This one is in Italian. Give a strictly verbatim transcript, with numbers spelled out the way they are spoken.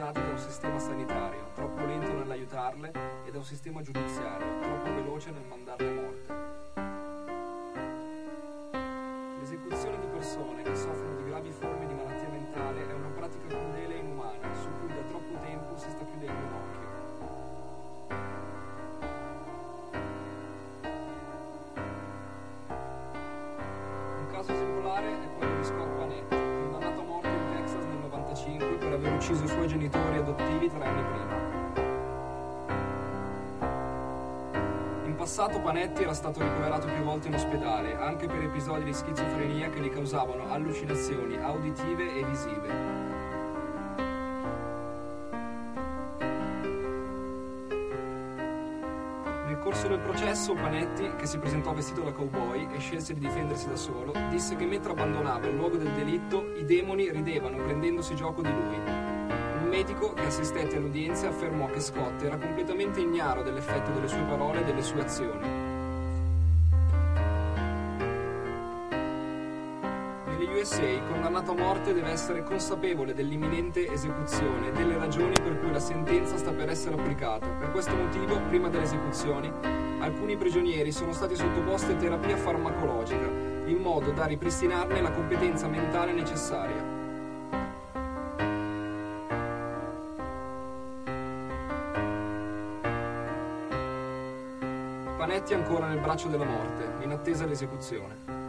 condannate da un sistema sanitario, troppo lento nell'aiutarle, e da un sistema giudiziario, troppo veloce nel mandarle a morte. L'esecuzione di persone che soffrono di gravi forme di malattia mentale è una pratica crudele e inumana, su cui da troppo tempo si sta chiudendo un occhio. Un caso esemplare è quello di Scott Panetti, condannato a morte in Texas nel novantacinque per aver ucciso i suoi genitori adottivi tre anni prima. In passato Panetti era stato ricoverato più volte in ospedale, anche per episodi di schizofrenia che gli causavano allucinazioni auditive e visive. Nel corso del processo, Panetti, che si presentò vestito da cowboy e scelse di difendersi da solo, disse che mentre abbandonava il luogo del delitto, i demoni ridevano prendendosi gioco di lui. Un medico che assistette all'udienza affermò che Scott era completamente ignaro dell'effetto delle sue parole e delle sue azioni. Negli U S A, il condannato a morte deve essere consapevole dell'imminente esecuzione e delle ragioni per cui la sentenza sta per essere applicata. Per questo motivo, prima delle esecuzioni, alcuni prigionieri sono stati sottoposti a terapia farmacologica, in modo da ripristinarne la competenza mentale necessaria. Panetti è ancora nel braccio della morte, in attesa dell'esecuzione.